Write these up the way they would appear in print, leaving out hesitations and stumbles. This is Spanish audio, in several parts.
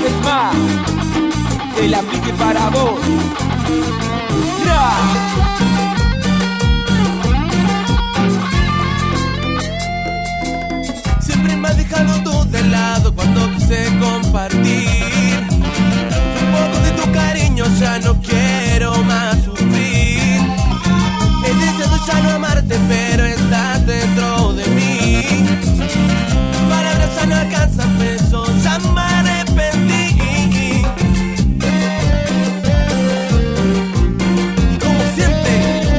vez más, el aplique para vos. ¡Ra! Siempre me has dejado tú de lado cuando quise compartir un poco de tu cariño, ya no quiero más sufrir. He deseado ya no amarte, pero estás dentro de mí. Palabras ya no alcanzan, besos ya me arrepentí. ¿Cómo sientes?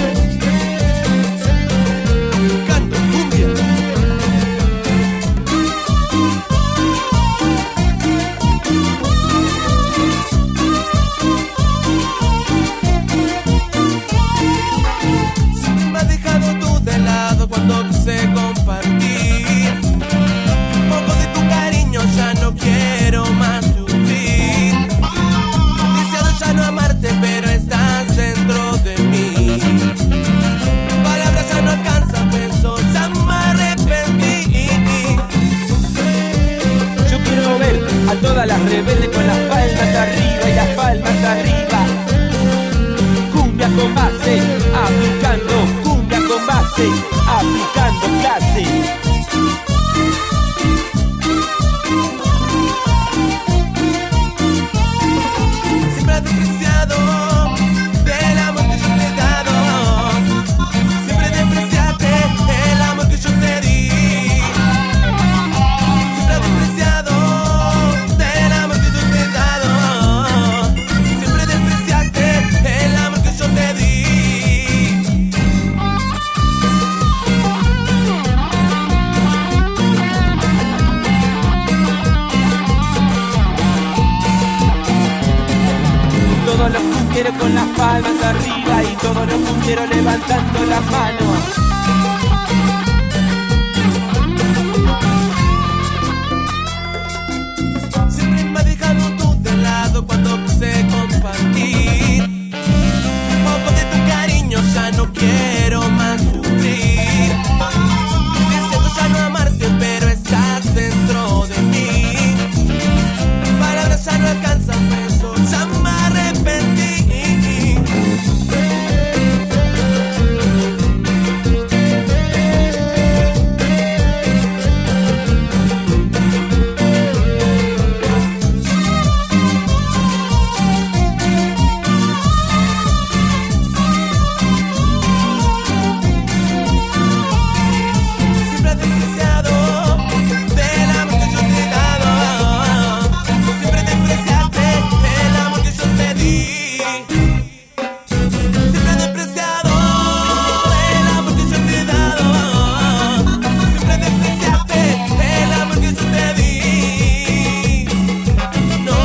Canto cumbia. Siempre me has dejado tú de lado cuando quise compartir un poco de tu cariño, ya no quiero más sufrir. Deseado ya no amarte, pero estás dentro de mí. Palabras ya no alcanzan, besos ya me arrepentí. Yo quiero ver a todas las rebeldes con las palmas arriba y las palmas arriba. Cumbia con base, aplicando. Cumbia con base, aplicando clase. Siempre has despreciado del amor que yo te he dado. Siempre despreciaste el amor que yo te di. Siempre has despreciado del amor que yo te he dado. Siempre despreciaste el amor que yo te di. Todos los cumbieros con las palmas arriba y todos los cumbieros levantando las manos. Siempre me has dejado tú de lado cuando quise compartir un poco de tu cariño, ya no quiero más sufrir. Deseo ya no amarte, pero estás dentro de mí. Palabras ya no alcanzan, besos ya me arrepentí. Siempre has despreciado del amor que yo te he dado. Siempre despreciaste el amor que yo te di. Siempre has despreciado el amor que yo te he dado. Siempre despreciaste el amor que yo te di. No,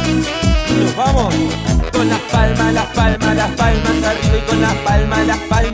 Nos vamos con las palmas arriba y con las palmas